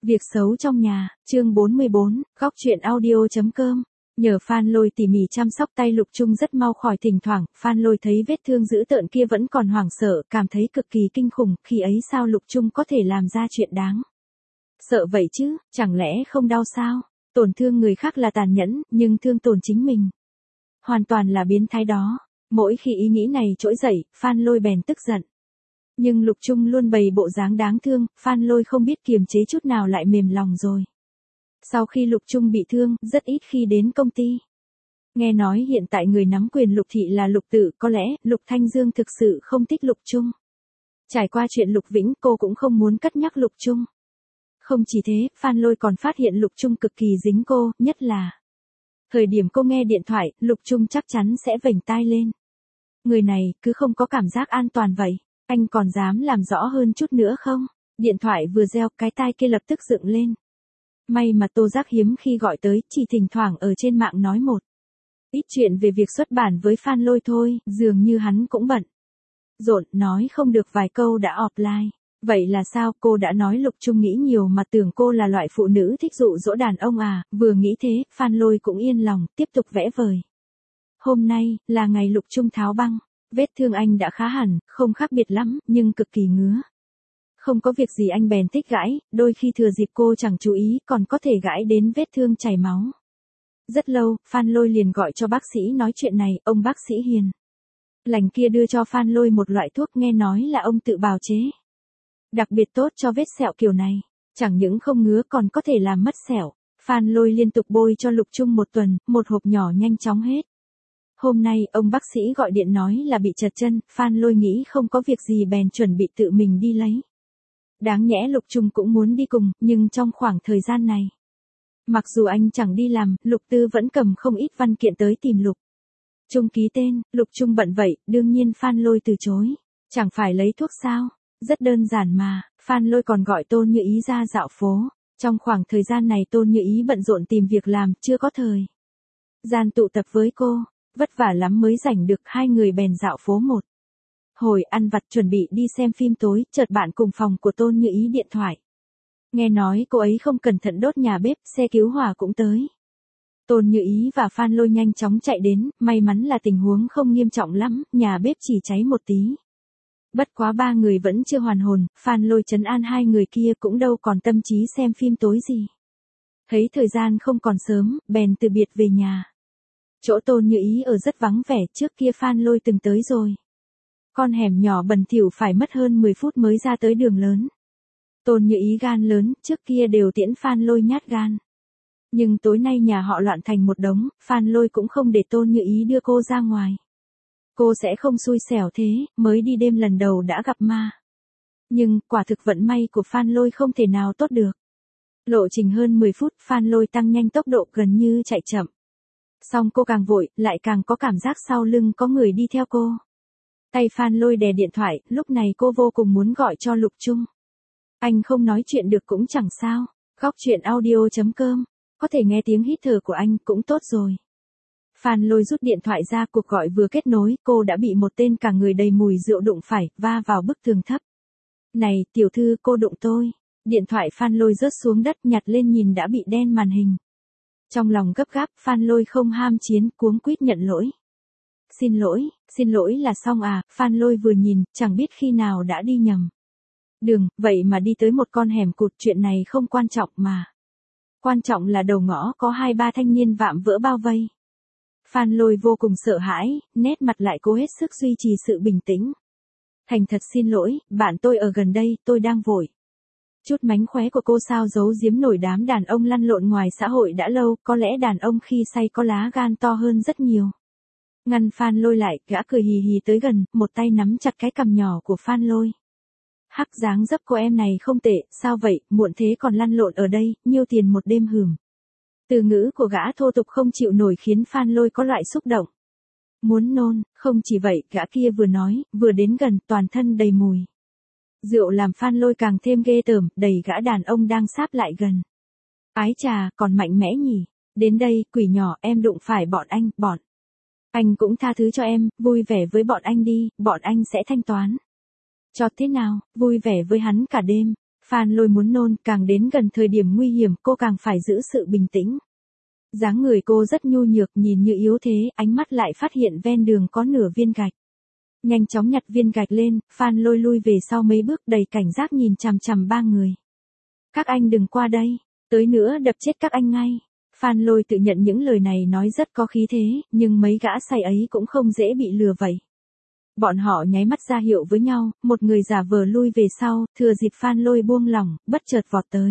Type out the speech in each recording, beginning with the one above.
Việc xấu trong nhà, chương 44, góc truyện audio.com. Nhờ Phan Lôi tỉ mỉ chăm sóc tay Lục Trung rất mau khỏi, thỉnh thoảng, Phan Lôi thấy vết thương dữ tợn kia vẫn còn hoảng sợ, cảm thấy cực kỳ kinh khủng, khi ấy sao Lục Trung có thể làm ra chuyện đáng sợ vậy chứ, chẳng lẽ không đau sao? Tổn thương người khác là tàn nhẫn, nhưng thương tổn chính mình hoàn toàn là biến thái đó. Mỗi khi ý nghĩ này trỗi dậy, Phan Lôi bèn tức giận. Nhưng Lục Trung luôn bày bộ dáng đáng thương, Phan Lôi không biết kiềm chế chút nào lại mềm lòng rồi. Sau khi Lục Trung bị thương, rất ít khi đến công ty. Nghe nói hiện tại người nắm quyền Lục thị là Lục Tự, có lẽ Lục Thanh Dương thực sự không thích Lục Trung. Trải qua chuyện Lục Vĩnh, cô cũng không muốn cất nhắc Lục Trung. Không chỉ thế, Phan Lôi còn phát hiện Lục Trung cực kỳ dính cô, nhất là thời điểm cô nghe điện thoại, Lục Trung chắc chắn sẽ vểnh tai lên. Người này cứ không có cảm giác an toàn vậy. Anh còn dám làm rõ hơn chút nữa không? Điện thoại vừa reo, cái tai kia lập tức dựng lên. May mà Tô Giác hiếm khi gọi tới, chỉ thỉnh thoảng ở trên mạng nói một ít chuyện về việc xuất bản với Phan Lôi thôi, dường như hắn cũng bận rộn, nói không được vài câu đã offline. Vậy là sao? Cô đã nói Lục Trung nghĩ nhiều mà tưởng cô là loại phụ nữ thích dụ dỗ đàn ông à? Vừa nghĩ thế, Phan Lôi cũng yên lòng, tiếp tục vẽ vời. Hôm nay, là ngày Lục Trung tháo băng. Vết thương anh đã khá hẳn, không khác biệt lắm, nhưng cực kỳ ngứa. Không có việc gì anh bèn thích gãi, đôi khi thừa dịp cô chẳng chú ý còn có thể gãi đến vết thương chảy máu. Rất lâu, Phan Lôi liền gọi cho bác sĩ nói chuyện này, ông bác sĩ hiền lành kia đưa cho Phan Lôi một loại thuốc nghe nói là ông tự bào chế. Đặc biệt tốt cho vết sẹo kiểu này, chẳng những không ngứa còn có thể làm mất sẹo. Phan Lôi liên tục bôi cho Lục Trung một tuần, một hộp nhỏ nhanh chóng hết. Hôm nay, ông bác sĩ gọi điện nói là bị trật chân, Phan Lôi nghĩ không có việc gì bèn chuẩn bị tự mình đi lấy. Đáng nhẽ Lục Trung cũng muốn đi cùng, nhưng trong khoảng thời gian này, mặc dù anh chẳng đi làm, Lục Tư vẫn cầm không ít văn kiện tới tìm Lục Trung ký tên. Lục Trung bận vậy, đương nhiên Phan Lôi từ chối. Chẳng phải lấy thuốc sao? Rất đơn giản mà. Phan Lôi còn gọi Tôn Như Ý ra dạo phố. Trong khoảng thời gian này Tôn Như Ý bận rộn tìm việc làm, chưa có thời gian tụ tập với cô. Vất vả lắm mới rảnh được, hai người bèn dạo phố một hồi, ăn vặt chuẩn bị đi xem phim tối, chợt bạn cùng phòng của Tôn Như Ý điện thoại. Nghe nói cô ấy không cẩn thận đốt nhà bếp, xe cứu hỏa cũng tới. Tôn Như Ý và Phan Lôi nhanh chóng chạy đến, may mắn là tình huống không nghiêm trọng lắm, nhà bếp chỉ cháy một tí. Bất quá ba người vẫn chưa hoàn hồn, Phan Lôi trấn an hai người kia cũng đâu còn tâm trí xem phim tối gì. Thấy thời gian không còn sớm, bèn từ biệt về nhà. Chỗ Tôn Như Ý ở rất vắng vẻ, trước kia Phan Lôi từng tới rồi. Con hẻm nhỏ bẩn thỉu phải mất hơn 10 phút mới ra tới đường lớn. Tôn Như Ý gan lớn, trước kia đều tiễn Phan Lôi nhát gan. Nhưng tối nay nhà họ loạn thành một đống, Phan Lôi cũng không để Tôn Như Ý đưa cô ra ngoài. Cô sẽ không xui xẻo thế, mới đi đêm lần đầu đã gặp ma. Nhưng, quả thực vận may của Phan Lôi không thể nào tốt được. Lộ trình hơn 10 phút, Phan Lôi tăng nhanh tốc độ gần như chạy chậm. Xong cô càng vội, lại càng có cảm giác sau lưng có người đi theo cô. Tay Phan Lôi đè điện thoại, lúc này cô vô cùng muốn gọi cho Lục Trung. Anh không nói chuyện được cũng chẳng sao. Góc truyện audio.com. Có thể nghe tiếng hít thở của anh cũng tốt rồi. Phan Lôi rút điện thoại ra, cuộc gọi vừa kết nối, cô đã bị một tên cả người đầy mùi rượu đụng phải, va vào bức tường thấp. Này, tiểu thư, cô đụng tôi. Điện thoại Phan Lôi rớt xuống đất, nhặt lên nhìn đã bị đen màn hình. Trong lòng gấp gáp, Phan Lôi không ham chiến, cuống quýt nhận lỗi. Xin lỗi là xong à? Phan Lôi vừa nhìn, chẳng biết khi nào đã đi nhầm đường, vậy mà đi tới một con hẻm cụt, chuyện này không quan trọng mà. Quan trọng là đầu ngõ có 2-3 thanh niên vạm vỡ bao vây. Phan Lôi vô cùng sợ hãi, nét mặt lại cố hết sức duy trì sự bình tĩnh. Thành thật xin lỗi, bạn tôi ở gần đây, tôi đang vội. Chút mánh khóe của cô sao giấu giếm nổi đám đàn ông lăn lộn ngoài xã hội đã lâu, có lẽ đàn ông khi say có lá gan to hơn rất nhiều. Ngăn Phan Lôi lại, gã cười hì hì tới gần, một tay nắm chặt cái cằm nhỏ của Phan Lôi. Hắc, dáng dấp cô em này không tệ, sao vậy, muộn thế còn lăn lộn ở đây, nhiêu tiền một đêm hửm. Từ ngữ của gã thô tục không chịu nổi khiến Phan Lôi có loại xúc động. Muốn nôn, không chỉ vậy, gã kia vừa nói, vừa đến gần, toàn thân đầy mùi rượu làm Phan Lôi càng thêm ghê tởm, đẩy gã đàn ông đang sáp lại gần. Ái chà, còn mạnh mẽ nhỉ. Đến đây, quỷ nhỏ, em đụng phải bọn anh cũng tha thứ cho em, vui vẻ với bọn anh đi, bọn anh sẽ thanh toán cho thế nào, vui vẻ với hắn cả đêm. Phan Lôi muốn nôn, càng đến gần thời điểm nguy hiểm cô càng phải giữ sự bình tĩnh. Dáng người cô rất nhu nhược nhìn như yếu thế, ánh mắt lại phát hiện ven đường có nửa viên gạch. Nhanh chóng nhặt viên gạch lên, Phan Lôi lui về sau mấy bước đầy cảnh giác nhìn chằm chằm ba người. Các anh đừng qua đây, tới nữa đập chết các anh ngay. Phan Lôi tự nhận những lời này nói rất có khí thế, nhưng mấy gã say ấy cũng không dễ bị lừa vậy. Bọn họ nháy mắt ra hiệu với nhau, một người giả vờ lui về sau, thừa dịp Phan Lôi buông lỏng, bất chợt vọt tới.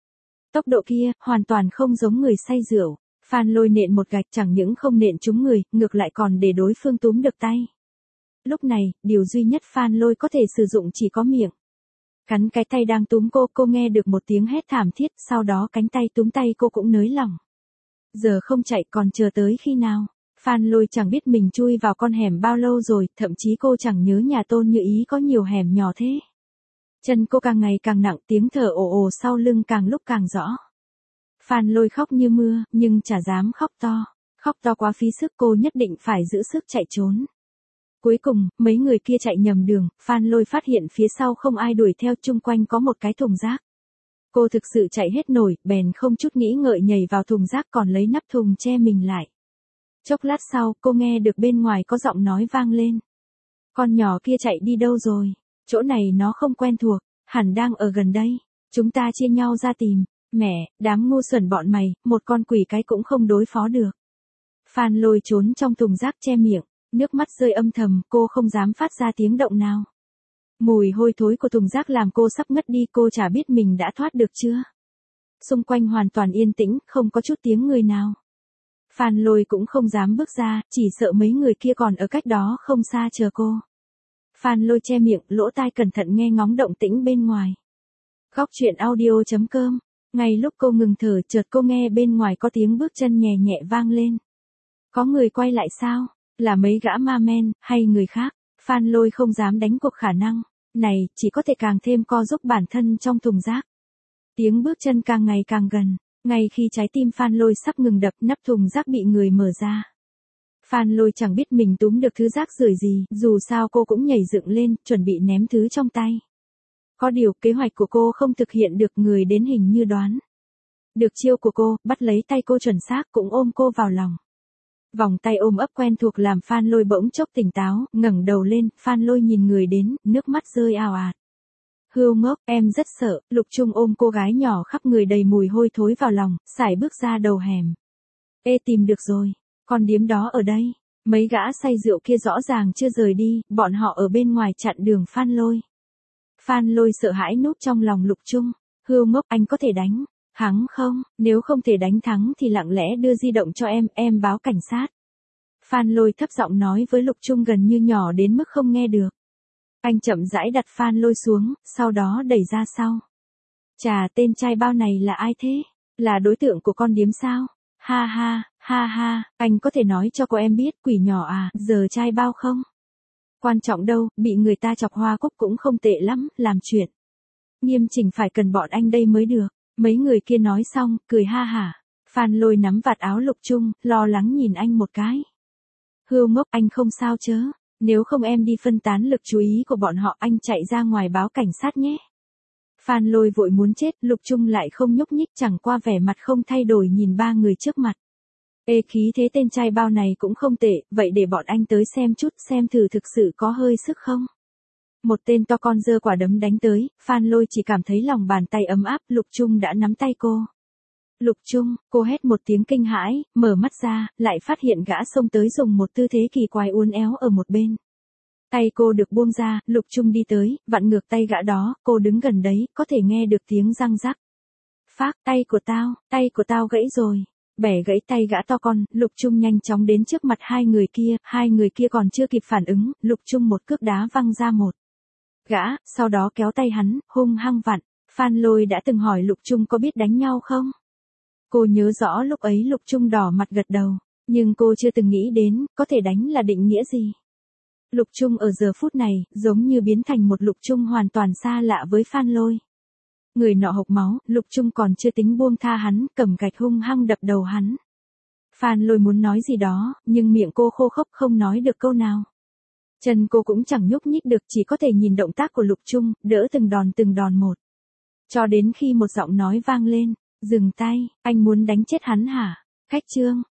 Tốc độ kia, hoàn toàn không giống người say rượu. Phan Lôi nện một gạch chẳng những không nện trúng người, ngược lại còn để đối phương túm được tay. Lúc này, điều duy nhất Phan Lôi có thể sử dụng chỉ có miệng. Cắn cái tay đang túm cô nghe được một tiếng hét thảm thiết, sau đó cánh tay túm tay cô cũng nới lỏng. Giờ không chạy còn chờ tới khi nào? Phan Lôi chẳng biết mình chui vào con hẻm bao lâu rồi, thậm chí cô chẳng nhớ nhà Tôn Như Ý có nhiều hẻm nhỏ thế. Chân cô càng ngày càng nặng, tiếng thở ồ ồ sau lưng càng lúc càng rõ. Phan Lôi khóc như mưa, nhưng chả dám khóc to. Khóc to quá phí sức, cô nhất định phải giữ sức chạy trốn. Cuối cùng, mấy người kia chạy nhầm đường, Phan Lôi phát hiện phía sau không ai đuổi theo, chung quanh có một cái thùng rác. Cô thực sự chạy hết nổi, bèn không chút nghĩ ngợi nhảy vào thùng rác còn lấy nắp thùng che mình lại. Chốc lát sau, cô nghe được bên ngoài có giọng nói vang lên. Con nhỏ kia chạy đi đâu rồi? Chỗ này nó không quen thuộc, hẳn đang ở gần đây. Chúng ta chia nhau ra tìm. Mẹ, đám ngu xuẩn bọn mày, một con quỷ cái cũng không đối phó được. Phan Lôi trốn trong thùng rác che miệng, nước mắt rơi âm thầm, cô không dám phát ra tiếng động nào. Mùi hôi thối của thùng rác làm cô sắp ngất đi, cô chả biết mình đã thoát được chưa. Xung quanh hoàn toàn yên tĩnh, không có chút tiếng người nào. Phan Lôi cũng không dám bước ra, chỉ sợ mấy người kia còn ở cách đó không xa chờ cô. Phan Lôi che miệng, lỗ tai cẩn thận nghe ngóng động tĩnh bên ngoài. Góc truyện audio.com. Ngay lúc cô ngừng thở, chợt cô nghe bên ngoài có tiếng bước chân nhẹ nhẹ vang lên. Có người quay lại sao? Là mấy gã ma men, hay người khác? Phan Lôi không dám đánh cuộc khả năng này, chỉ có thể càng thêm co giúp bản thân trong thùng rác. Tiếng bước chân càng ngày càng gần, ngay khi trái tim Phan Lôi sắp ngừng đập, nắp thùng rác bị người mở ra. Phan Lôi chẳng biết mình túm được thứ rác rưởi gì, dù sao cô cũng nhảy dựng lên, chuẩn bị ném thứ trong tay. Có điều, kế hoạch của cô không thực hiện được, người đến hình như đoán được chiêu của cô, bắt lấy tay cô chuẩn xác cũng ôm cô vào lòng. Vòng tay ôm ấp quen thuộc làm Phan Lôi bỗng chốc tỉnh táo, ngẩng đầu lên, Phan Lôi nhìn người đến, nước mắt rơi ào ạt. Hươu ngốc, em rất sợ. Lục Trung ôm cô gái nhỏ khắp người đầy mùi hôi thối vào lòng, sải bước ra đầu hẻm. Ê, tìm được rồi, con điếm đó ở đây. Mấy gã say rượu kia rõ ràng chưa rời đi, bọn họ ở bên ngoài chặn đường Phan Lôi. Phan Lôi sợ hãi núp trong lòng Lục Trung. Hươu ngốc, anh có thể đánh hắn không? Nếu không thể đánh thắng thì lặng lẽ đưa di động cho em báo cảnh sát. Phan Lôi thấp giọng nói với Lục Trung gần như nhỏ đến mức không nghe được. Anh chậm rãi đặt Phan Lôi xuống, sau đó đẩy ra sau. Chà, tên trai bao này là ai thế? Là đối tượng của con điếm sao? Ha ha, anh có thể nói cho cô em biết, quỷ nhỏ à, giờ trai bao không? Quan trọng đâu, bị người ta chọc hoa cúc cũng không tệ lắm, làm chuyện nghiêm chỉnh phải cần bọn anh đây mới được. Mấy người kia nói xong, cười ha hả. Phan Lôi nắm vạt áo Lục Trung, lo lắng nhìn anh một cái. Hươu ngốc, anh không sao chớ? Nếu không em đi phân tán lực chú ý của bọn họ, anh chạy ra ngoài báo cảnh sát nhé. Phan Lôi vội muốn chết, Lục Trung lại không nhúc nhích, chẳng qua vẻ mặt không thay đổi nhìn ba người trước mặt. Ê, khí thế tên trai bao này cũng không tệ, vậy để bọn anh tới xem chút, xem thử thực sự có hơi sức không. Một tên to con giơ quả đấm đánh tới, Phan Lôi chỉ cảm thấy lòng bàn tay ấm áp, Lục Trung đã nắm tay cô. Lục Trung, cô hét một tiếng kinh hãi, mở mắt ra, lại phát hiện gã xông tới dùng một tư thế kỳ quái uốn éo ở một bên. Tay cô được buông ra, Lục Trung đi tới, vặn ngược tay gã đó, cô đứng gần đấy, có thể nghe được tiếng răng rắc. Phác, tay của tao gãy rồi. Bẻ gãy tay gã to con, Lục Trung nhanh chóng đến trước mặt hai người kia còn chưa kịp phản ứng, Lục Trung một cước đá văng ra một gã, sau đó kéo tay hắn, hung hăng vặn. Phan Lôi đã từng hỏi Lục Trung có biết đánh nhau không? Cô nhớ rõ lúc ấy Lục Trung đỏ mặt gật đầu, nhưng cô chưa từng nghĩ đến, có thể đánh là định nghĩa gì. Lục Trung ở giờ phút này, giống như biến thành một Lục Trung hoàn toàn xa lạ với Phan Lôi. Người nọ hộc máu, Lục Trung còn chưa tính buông tha hắn, cầm gạch hung hăng đập đầu hắn. Phan Lôi muốn nói gì đó, nhưng miệng cô khô khốc không nói được câu nào. Chân cô cũng chẳng nhúc nhích được, chỉ có thể nhìn động tác của Lục Trung, đỡ từng đòn một. Cho đến khi một giọng nói vang lên, dừng tay, anh muốn đánh chết hắn hả? Khách Trương,